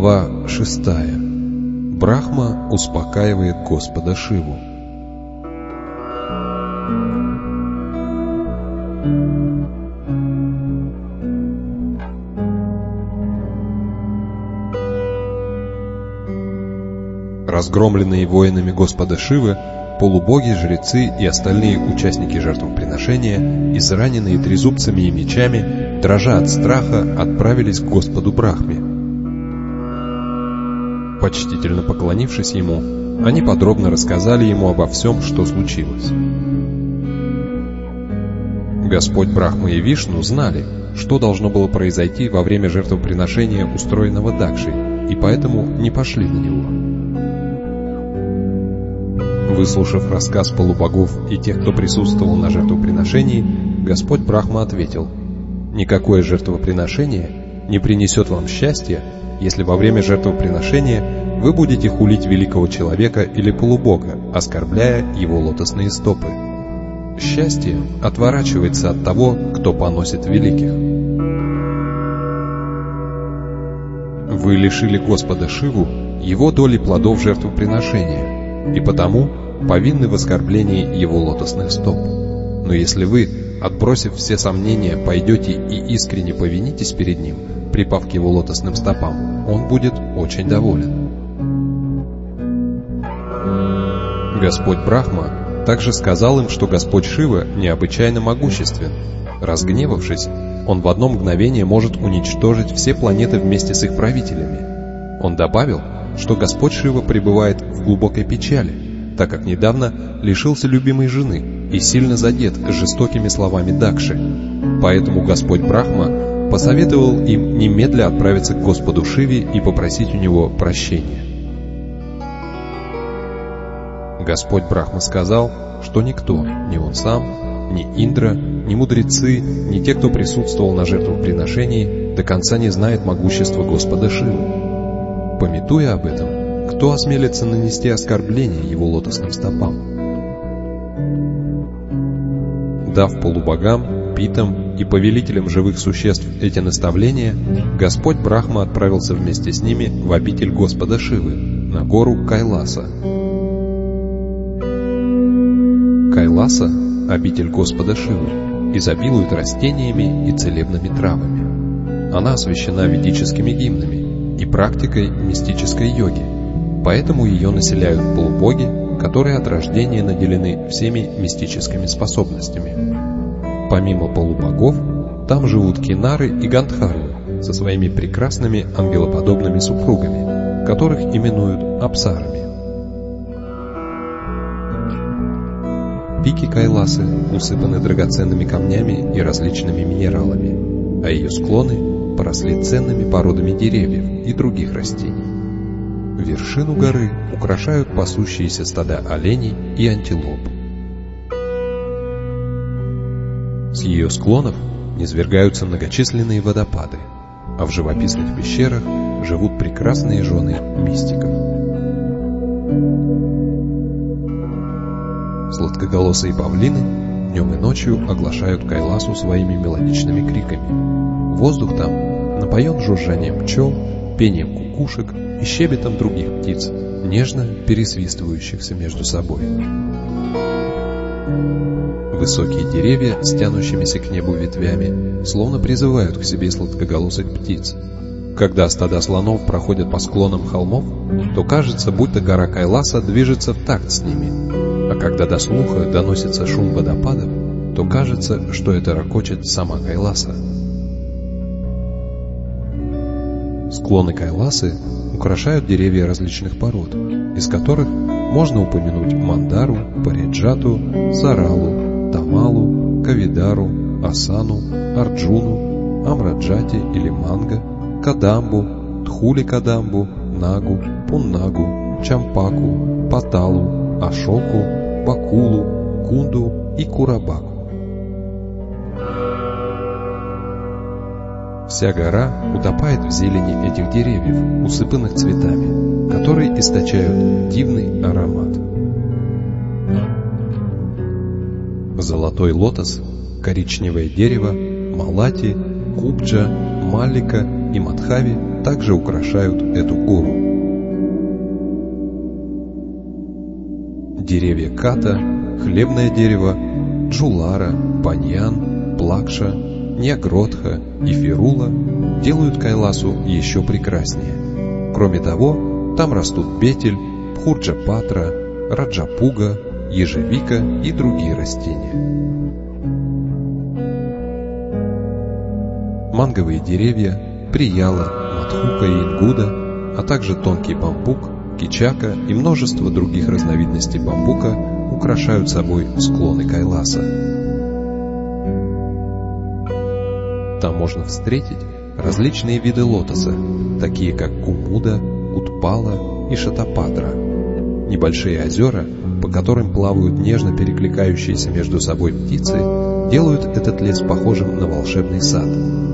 Глава 6. Брахма успокаивает Господа Шиву. Разгромленные воинами Господа Шивы, полубоги, жрецы и остальные участники жертвоприношения, израненные трезубцами и мечами, дрожа от страха, отправились к Господу Брахме. Почтительно поклонившись ему, они подробно рассказали ему обо всем, что случилось. Господь Брахма и Вишну знали, что должно было произойти во время жертвоприношения, устроенного Дакшей, и поэтому не пошли на него. Выслушав рассказ полубогов и тех, кто присутствовал на жертвоприношении, Господь Брахма ответил: «Никакое жертвоприношение не принесет вам счастья, если во время жертвоприношения вы будете хулить великого человека или полубога, оскорбляя его лотосные стопы. Счастье отворачивается от того, кто поносит великих. Вы лишили Господа Шиву его доли плодов жертвоприношения, и потому повинны в оскорблении его лотосных стоп. Но если вы, отбросив все сомнения, пойдете и искренне повинитесь перед ним, припав к его лотосным стопам, он будет очень доволен». Господь Брахма также сказал им, что Господь Шива необычайно могуществен. Разгневавшись, он в одно мгновение может уничтожить все планеты вместе с их правителями. Он добавил, что Господь Шива пребывает в глубокой печали, так как недавно лишился любимой жены и сильно задет жестокими словами Дакши. Поэтому Господь Брахма посоветовал им немедля отправиться к Господу Шиве и попросить у него прощения. Господь Брахма сказал, что никто, ни он сам, ни Индра, ни мудрецы, ни те, кто присутствовал на жертвоприношении, до конца не знает могущества Господа Шивы. Памятуя об этом, кто осмелится нанести оскорбление его лотосным стопам? Дав полубогам, питам и повелителям живых существ эти наставления, Господь Брахма отправился вместе с ними в обитель Господа Шивы, на гору Кайласа. Кайласа, обитель Господа Шивы, изобилует растениями и целебными травами. Она освящена ведическими гимнами и практикой мистической йоги, поэтому ее населяют полубоги, которые от рождения наделены всеми мистическими способностями. Помимо полубогов, там живут кинары и гандхарвы со своими прекрасными ангелоподобными супругами, которых именуют апсарами. Пики Кайласы усыпаны драгоценными камнями и различными минералами, а ее склоны поросли ценными породами деревьев и других растений. Вершину горы украшают пасущиеся стада оленей и антилоп. С ее склонов низвергаются многочисленные водопады, а в живописных пещерах живут прекрасные жены мистиков. Сладкоголосые павлины днем и ночью оглашают Кайласу своими мелодичными криками. Воздух там напоен жужжанием пчел, пением кукушек и щебетом других птиц, нежно пересвистывающихся между собой. Высокие деревья с тянущимися к небу ветвями словно призывают к себе сладкоголосых птиц. Когда стада слонов проходят по склонам холмов, то кажется, будто гора Кайласа движется в такт с ними. А когда до слуха доносится шум водопадов, то кажется, что это рокочет сама Кайласа. Склоны Кайласы украшают деревья различных пород, из которых можно упомянуть мандару, париджату, саралу, тамалу, кавидару, асану, арджуну, амраджати или манго, кадамбу, тхули-кадамбу, нагу, пуннагу, чампаку, паталу, ашоку, бакулу, кунду и курабаку. Вся гора утопает в зелени этих деревьев, усыпанных цветами, которые источают дивный аромат. Золотой лотос, коричневое дерево, малати, кубджа, малика и Мадхави также украшают эту гору. Деревья ката, хлебное дерево, джулара, баньян, плакша, ньягродха и фирула делают Кайласу еще прекраснее. Кроме того, там растут бетель, пхурджапатра, раджапуга, ежевика и другие растения. Манговые деревья, прияла, мадхука и ингуда, а также тонкий бамбук, кичака и множество других разновидностей бамбука украшают собой склоны Кайласа. Там можно встретить различные виды лотоса, такие как кумуда, утпала и шатападра. Небольшие озера, по которым плавают нежно перекликающиеся между собой птицы, делают этот лес похожим на волшебный сад.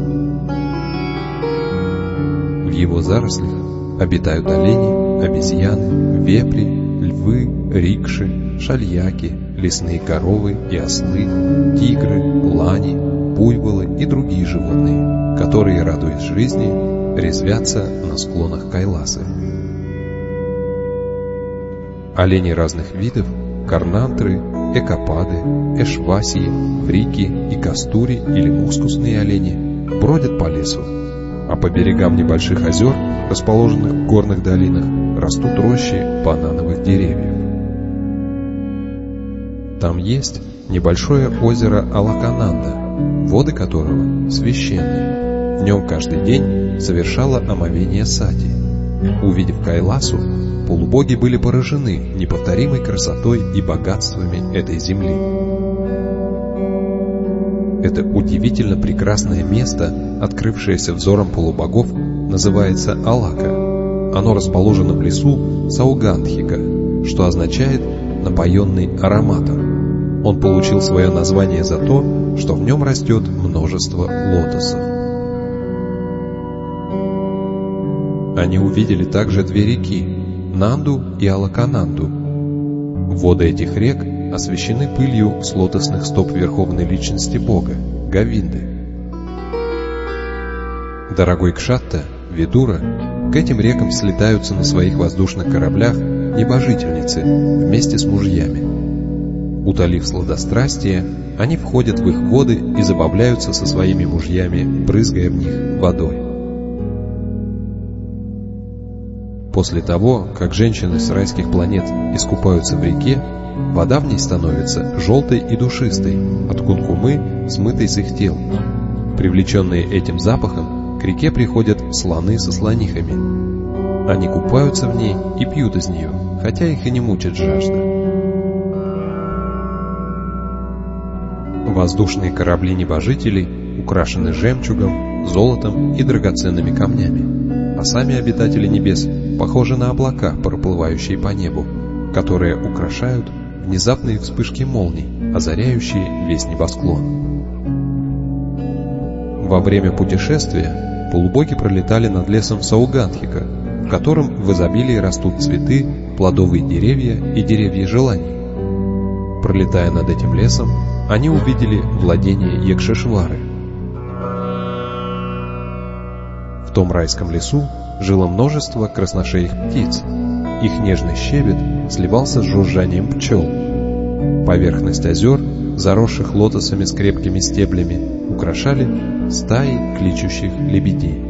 В его зарослях обитают олени, обезьяны, вепри, львы, рикши, шальяки, лесные коровы и ослы, тигры, лани, буйволы и другие животные, которые, радуясь жизни, резвятся на склонах Кайласы. Олени разных видов, карнантры, экопады, эшвасии, врики и кастури или мускусные олени бродят по лесу, а по берегам небольших озер, расположенных в горных долинах, растут рощи банановых деревьев. Там есть небольшое озеро Алакананда, воды которого священны. В нем каждый день совершало омовение сати. Увидев Кайласу, полубоги были поражены неповторимой красотой и богатствами этой земли. Это удивительно прекрасное место, открывшееся взором полубогов, называется Алака. Оно расположено в лесу Саугандхика, что означает «напоенный ароматом». Он получил свое название за то, что в нем растет множество лотосов. Они увидели также две реки – Нанду и Алакананду. Воды этих рек освящены пылью с лотосных стоп Верховной Личности Бога – Говинды. Дорогой Кшатта, Видура, к этим рекам слетаются на своих воздушных кораблях небожительницы вместе с мужьями. Утолив сладострастие, они входят в их воды и забавляются со своими мужьями, брызгая в них водой. После того, как женщины с райских планет искупаются в реке, вода в ней становится желтой и душистой от кункумы, смытой с их тел. Привлеченные этим запахом, к реке приходят слоны со слонихами. Они купаются в ней и пьют из нее, хотя их и не мучит жажда. Воздушные корабли небожителей украшены жемчугом, золотом и драгоценными камнями, а сами обитатели небес похожи на облака, проплывающие по небу, которые украшают внезапные вспышки молний, озаряющие весь небосклон. Во время путешествия полубоги пролетали над лесом Саугандхика, в котором в изобилии растут цветы, плодовые деревья и деревья желаний. Пролетая над этим лесом, они увидели владение Якшешвары. В том райском лесу жило множество красношеих птиц. Их нежный щебет сливался с жужжанием пчел. Поверхность озер, заросших лотосами с крепкими стеблями, украшали стаи кличущих лебедей.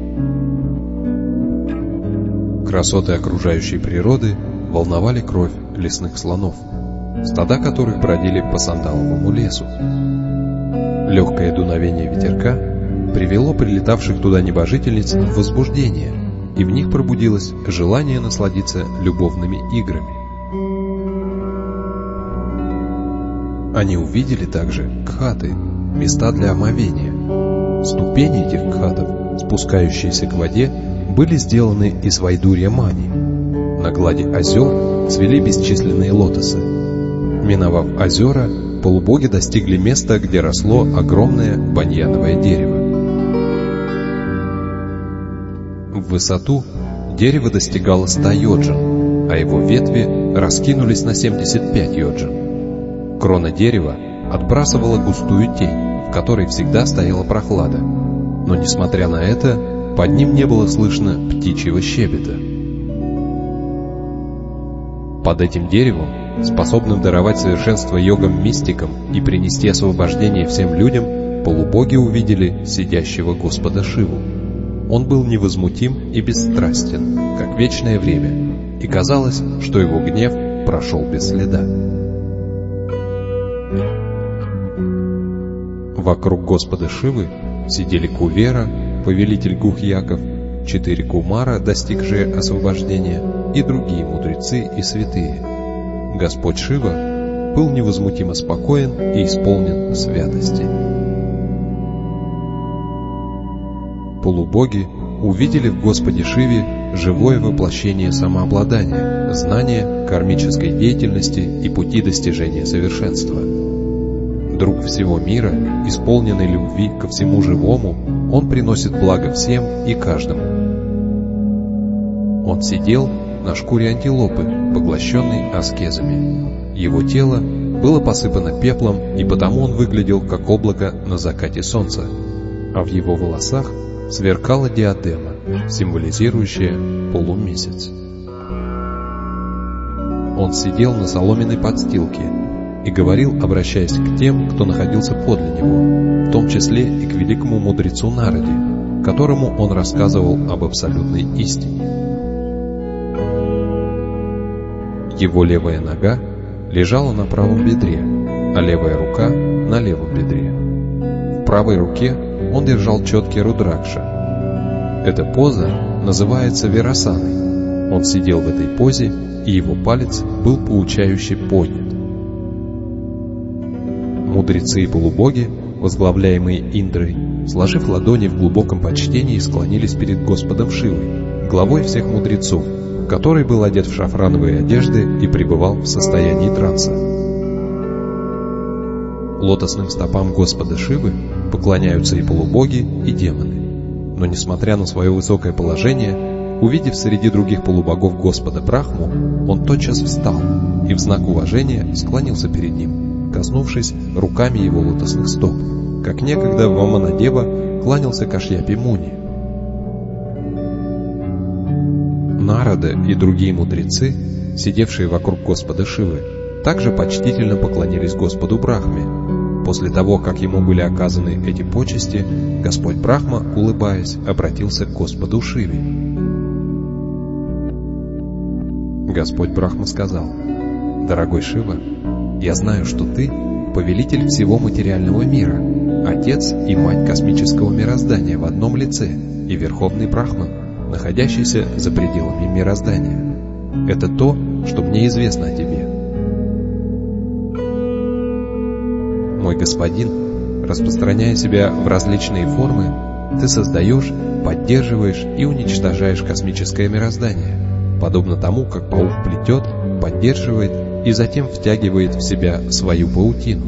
Красоты окружающей природы волновали кровь лесных слонов, стада которых бродили по сандаловому лесу. Легкое дуновение ветерка привело прилетавших туда небожительниц в возбуждение, и в них пробудилось желание насладиться любовными играми. Они увидели также кхаты, места для омовения. Ступени этих кхатов, спускающиеся к воде, были сделаны из вайдурья мани. На глади озер цвели бесчисленные лотосы. Миновав озера, полубоги достигли места, где росло огромное баньяновое дерево. В высоту дерево достигало 100 йоджин, а его ветви раскинулись на 75 йоджин. Крона дерева отбрасывала густую тень, в которой всегда стояла прохлада. Но, несмотря на это, под ним не было слышно птичьего щебета. Под этим деревом, способным даровать совершенство йогам-мистикам и принести освобождение всем людям, полубоги увидели сидящего Господа Шиву. Он был невозмутим и бесстрастен, как вечное время, и казалось, что его гнев прошел без следа. Вокруг Господа Шивы сидели Кувера, повелитель гухьяков, 4 кумара, достигшие освобождения, и другие мудрецы и святые. Господь Шива был невозмутимо спокоен и исполнен святости. Полубоги увидели в Господе Шиве живое воплощение самообладания, знания, кармической деятельности и пути достижения совершенства. Друг всего мира, исполненный любви ко всему живому, он приносит благо всем и каждому. Он сидел на шкуре антилопы, поглощенной аскезами. Его тело было посыпано пеплом, и потому он выглядел как облако на закате солнца, а в его волосах сверкала диадема, символизирующая полумесяц. Он сидел на соломенной подстилке и говорил, обращаясь к тем, кто находился подле него, в том числе и к великому мудрецу Нараде, которому он рассказывал об абсолютной истине. Его левая нога лежала на правом бедре, а левая рука на левом бедре. В правой руке он держал четкий рудракша. Эта поза называется вирасаной. Он сидел в этой позе, и его палец был поучающе поднят. Мудрецы и полубоги, возглавляемые Индрой, сложив ладони в глубоком почтении, склонились перед Господом Шивой, главой всех мудрецов, который был одет в шафрановые одежды и пребывал в состоянии транса. Лотосным стопам Господа Шивы поклоняются и полубоги, и демоны. Но несмотря на свое высокое положение, увидев среди других полубогов Господа Брахму, он тотчас встал и в знак уважения склонился перед ним, коснувшись руками его лотосных стоп, как некогда Ваманадева кланялся Кашьяпи Муни. Нарада и другие мудрецы, сидевшие вокруг Господа Шивы, также почтительно поклонились Господу Брахме. После того, как ему были оказаны эти почести, Господь Брахма, улыбаясь, обратился к Господу Шиве. Господь Брахма сказал: «Дорогой Шива, я знаю, что ты — повелитель всего материального мира, отец и мать космического мироздания в одном лице и верховный Брахман, находящийся за пределами мироздания. Это то, что мне известно о тебе. Мой господин, распространяя себя в различные формы, ты создаешь, поддерживаешь и уничтожаешь космическое мироздание, подобно тому, как паук плетет, поддерживает и затем втягивает в себя свою паутину.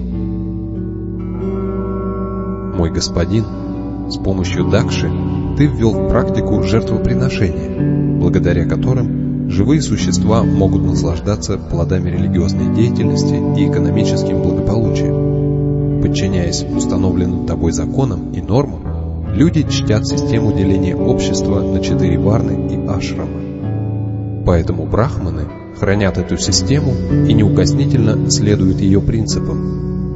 Мой господин, с помощью Дакши ты ввел в практику жертвоприношения, благодаря которым живые существа могут наслаждаться плодами религиозной деятельности и экономическим благополучием. Подчиняясь установленным тобой законам и нормам, люди чтят систему деления общества на 4 варны и ашрамы. Поэтому брахманы хранят эту систему и неукоснительно следуют ее принципам.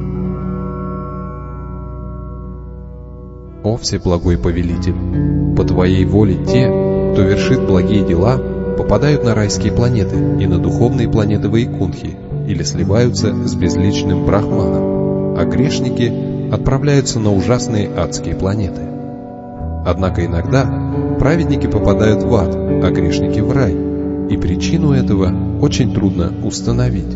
О Всеблагой Повелитель, по Твоей воле те, кто вершит благие дела, попадают на райские планеты и на духовные планеты Вайкунтхи или сливаются с безличным Брахманом, а грешники отправляются на ужасные адские планеты. Однако иногда праведники попадают в ад, а грешники в рай, и причину этого очень трудно установить.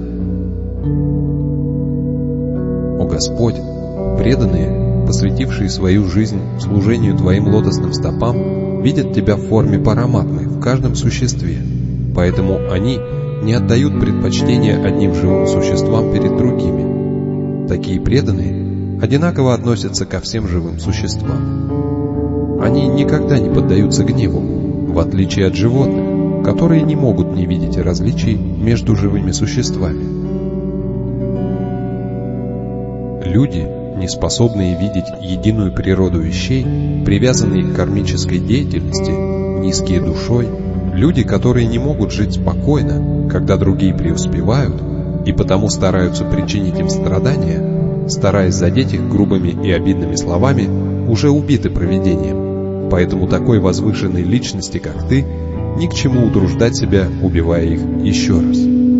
О Господь, преданные, посвятившие свою жизнь служению Твоим лотосным стопам, видят Тебя в форме параматмы в каждом существе, поэтому они не отдают предпочтения одним живым существам перед другими. Такие преданные одинаково относятся ко всем живым существам. Они никогда не поддаются гневу, в отличие от животных, которые не могут не видеть различий между живыми существами. Люди не способные видеть единую природу вещей, привязанные к кармической деятельности, низкие душой, люди, которые не могут жить спокойно, когда другие преуспевают, и потому стараются причинить им страдания, стараясь задеть их грубыми и обидными словами, уже убиты провидением. Поэтому такой возвышенной личности, как ты, ни к чему утруждать себя, убивая их еще раз.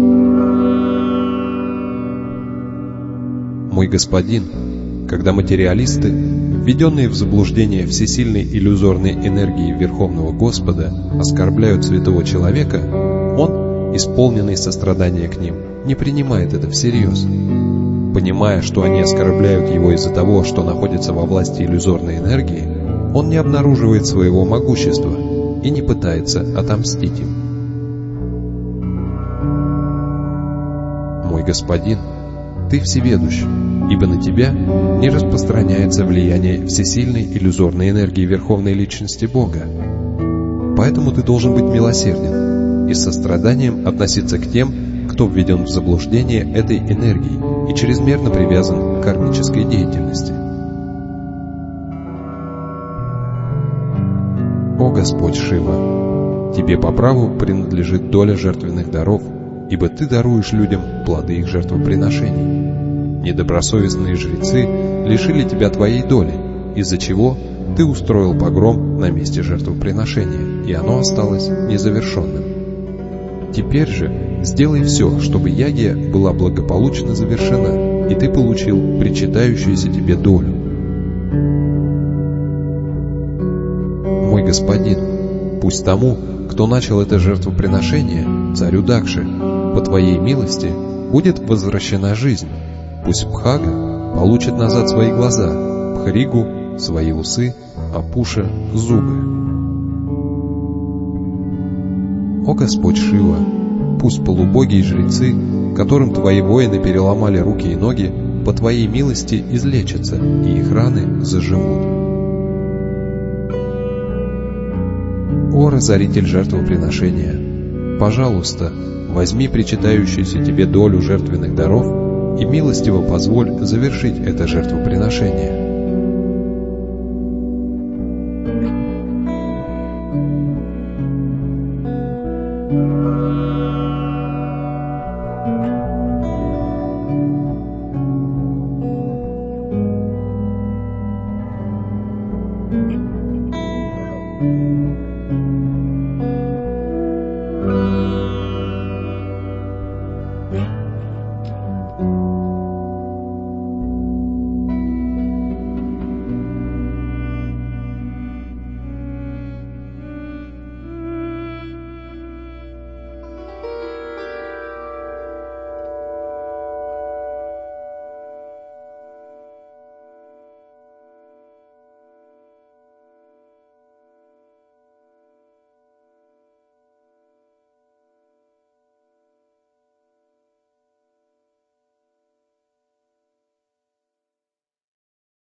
Мой господин, когда материалисты, введенные в заблуждение всесильной иллюзорной энергией Верховного Господа, оскорбляют святого человека, он, исполненный сострадания к ним, не принимает это всерьез. Понимая, что они оскорбляют его из-за того, что находится во власти иллюзорной энергии, он не обнаруживает своего могущества и не пытается отомстить им. Мой господин, ты всеведущ, ибо на тебя не распространяется влияние всесильной иллюзорной энергии Верховной Личности Бога. Поэтому ты должен быть милосерден и с состраданием относиться к тем, кто введен в заблуждение этой энергией и чрезмерно привязан к кармической деятельности. О Господь Шива, тебе по праву принадлежит доля жертвенных даров, ибо ты даруешь людям плоды их жертвоприношений. Недобросовестные жрецы лишили тебя твоей доли, из-за чего ты устроил погром на месте жертвоприношения, и оно осталось незавершенным. Теперь же сделай все, чтобы ягья была благополучно завершена, и ты получил причитающуюся тебе долю. Мой господин, пусть тому, кто начал это жертвоприношение, царю Дакши, по твоей милости будет возвращена жизнь. Пусть Бхага получит назад свои глаза, Бхригу — свои усы, а Пуша — зубы. О Господь Шива, пусть полубоги и жрецы, которым твои воины переломали руки и ноги, по твоей милости излечатся, и их раны заживут. О разоритель жертвоприношения, пожалуйста, возьми причитающуюся тебе долю жертвенных даров и милостиво позволь завершить это жертвоприношение.